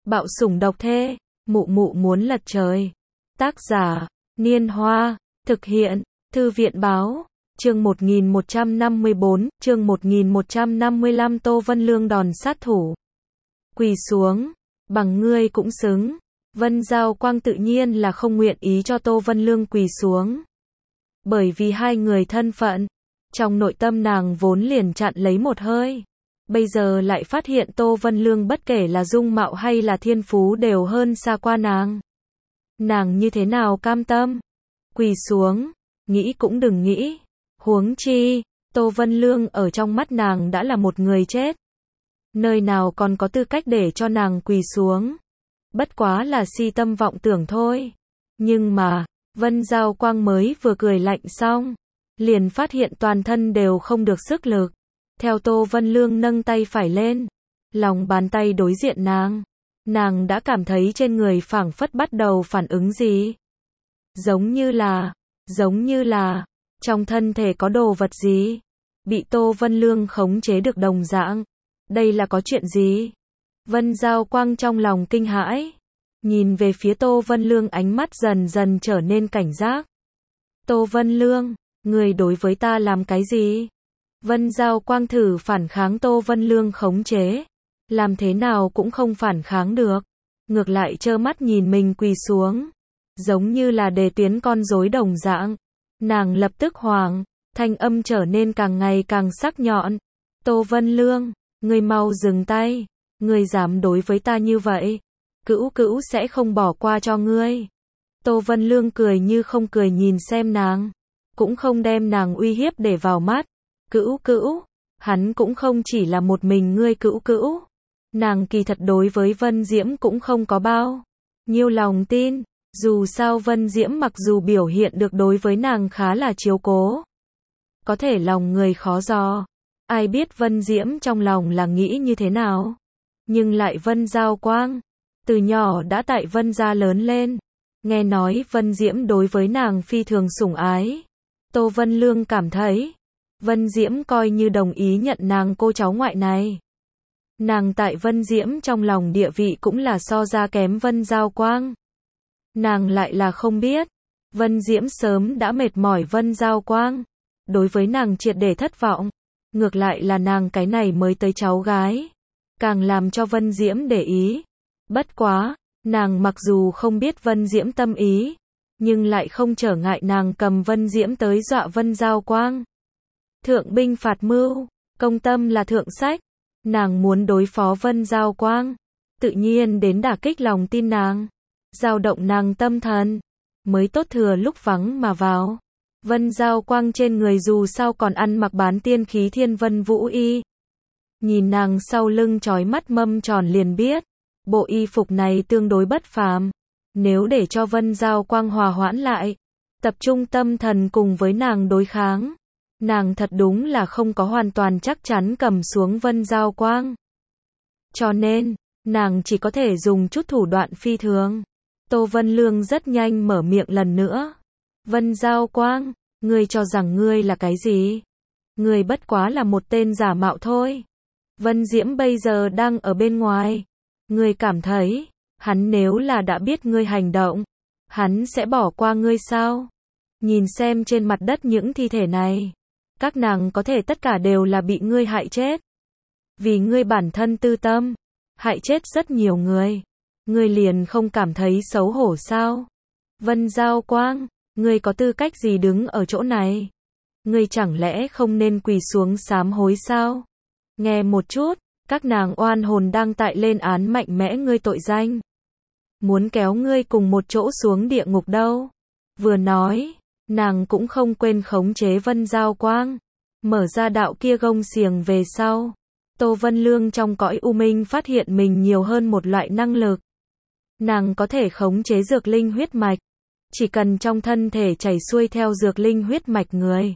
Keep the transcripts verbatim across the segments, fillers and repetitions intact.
Bạo sủng độc thê, mụ mụ muốn lật trời. Tác giả, Niên Hoa, thực hiện, Thư viện Báo, chương một nghìn một trăm năm mươi bốn, chương một nghìn một trăm năm mươi lăm Tô Vân Lương đòn sát thủ. Quỳ xuống, bằng ngươi cũng xứng. Vân Giao Quang tự nhiên là không nguyện ý cho Tô Vân Lương quỳ xuống. Bởi vì hai người thân phận, trong nội tâm nàng vốn liền chặn lấy một hơi. Bây giờ lại phát hiện Tô Vân Lương bất kể là dung mạo hay là thiên phú đều hơn xa qua nàng. Nàng như thế nào cam tâm? Quỳ xuống, nghĩ cũng đừng nghĩ. Huống chi, Tô Vân Lương ở trong mắt nàng đã là một người chết. Nơi nào còn có tư cách để cho nàng quỳ xuống. Bất quá là si tâm vọng tưởng thôi. Nhưng mà, Vân Giao Quang mới vừa cười lạnh xong, liền phát hiện toàn thân đều không được sức lực. Theo Tô Vân Lương nâng tay phải lên, lòng bàn tay đối diện nàng, nàng đã cảm thấy trên người phảng phất bắt đầu phản ứng gì. Giống như là, giống như là, trong thân thể có đồ vật gì, bị Tô Vân Lương khống chế được đồng dạng. Đây là có chuyện gì? Vân Giao Quang trong lòng kinh hãi, nhìn về phía Tô Vân Lương, ánh mắt dần dần trở nên cảnh giác. Tô Vân Lương, người đối với ta làm cái gì? Vân Giao Quang thử phản kháng Tô Vân Lương khống chế, làm thế nào cũng không phản kháng được, ngược lại trơ mắt nhìn mình quỳ xuống, giống như là đề tiến con rối đồng dạng. Nàng lập tức hoảng, thanh âm trở nên càng ngày càng sắc nhọn. Tô Vân Lương, ngươi mau dừng tay, ngươi dám đối với ta như vậy, cữu cữu sẽ không bỏ qua cho ngươi. Tô Vân Lương cười như không cười nhìn xem nàng, cũng không đem nàng uy hiếp để vào mắt. Cữu cữu, hắn cũng không chỉ là một mình ngươi cữu cữu. Nàng kỳ thật đối với Vân Diễm cũng không có bao nhiêu lòng tin, dù sao Vân Diễm mặc dù biểu hiện được đối với nàng khá là chiếu cố, có thể lòng người khó dò, ai biết Vân Diễm trong lòng là nghĩ như thế nào. Nhưng lại Vân Giao Quang, từ nhỏ đã tại Vân gia lớn lên, nghe nói Vân Diễm đối với nàng phi thường sủng ái. Tô Vân Lương cảm thấy Vân Diễm coi như đồng ý nhận nàng cô cháu ngoại này. Nàng tại Vân Diễm trong lòng địa vị cũng là so ra kém Vân Giao Quang. Nàng lại là không biết, Vân Diễm sớm đã mệt mỏi Vân Giao Quang, đối với nàng triệt để thất vọng. Ngược lại là nàng cái này mới tới cháu gái, càng làm cho Vân Diễm để ý. Bất quá, nàng mặc dù không biết Vân Diễm tâm ý, nhưng lại không trở ngại nàng cầm Vân Diễm tới dọa Vân Giao Quang. Thượng binh phạt mưu, công tâm là thượng sách. Nàng muốn đối phó Vân Giao Quang, tự nhiên đến đả kích lòng tin nàng, dao động nàng tâm thần, mới tốt thừa lúc vắng mà vào. Vân Giao Quang trên người dù sao còn ăn mặc bán tiên khí Thiên Vân Vũ Y. Nhìn nàng sau lưng chói mắt mâm tròn liền biết, bộ y phục này tương đối bất phàm. Nếu để cho Vân Giao Quang hòa hoãn lại, tập trung tâm thần cùng với nàng đối kháng, nàng thật đúng là không có hoàn toàn chắc chắn cầm xuống Vân Giao Quang. Cho nên, nàng chỉ có thể dùng chút thủ đoạn phi thường. Tô Vân Lương rất nhanh mở miệng lần nữa. Vân Giao Quang, ngươi cho rằng ngươi là cái gì? Ngươi bất quá là một tên giả mạo thôi. Vân Diễm bây giờ đang ở bên ngoài. Ngươi cảm thấy, hắn nếu là đã biết ngươi hành động, hắn sẽ bỏ qua ngươi sao? Nhìn xem trên mặt đất những thi thể này, các nàng có thể tất cả đều là bị ngươi hại chết. Vì ngươi bản thân tư tâm, hại chết rất nhiều người. Ngươi liền không cảm thấy xấu hổ sao? Vân Giao Quang, ngươi có tư cách gì đứng ở chỗ này? Ngươi chẳng lẽ không nên quỳ xuống sám hối sao? Nghe một chút, các nàng oan hồn đang tại lên án mạnh mẽ ngươi tội danh. Muốn kéo ngươi cùng một chỗ xuống địa ngục đâu. Vừa nói, nàng cũng không quên khống chế Vân Giao Quang, mở ra đạo kia gông xiềng về sau. Tô Vân Lương trong cõi u minh phát hiện mình nhiều hơn một loại năng lực. Nàng có thể khống chế dược linh huyết mạch, chỉ cần trong thân thể chảy xuôi theo dược linh huyết mạch người,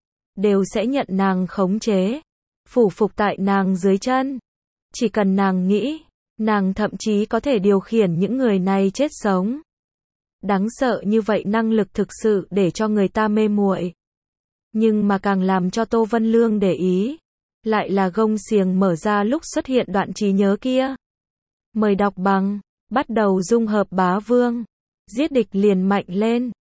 đều sẽ nhận nàng khống chế, phủ phục tại nàng dưới chân. Chỉ cần nàng nghĩ, nàng thậm chí có thể điều khiển những người này chết sống. Đáng sợ như vậy năng lực thực sự để cho người ta mê muội. Nhưng mà càng làm cho Tô Vân Lương để ý, lại là gông xiềng mở ra lúc xuất hiện đoạn trí nhớ kia. Mời đọc bằng, bắt đầu dung hợp bá vương. Giết địch liền mạnh lên.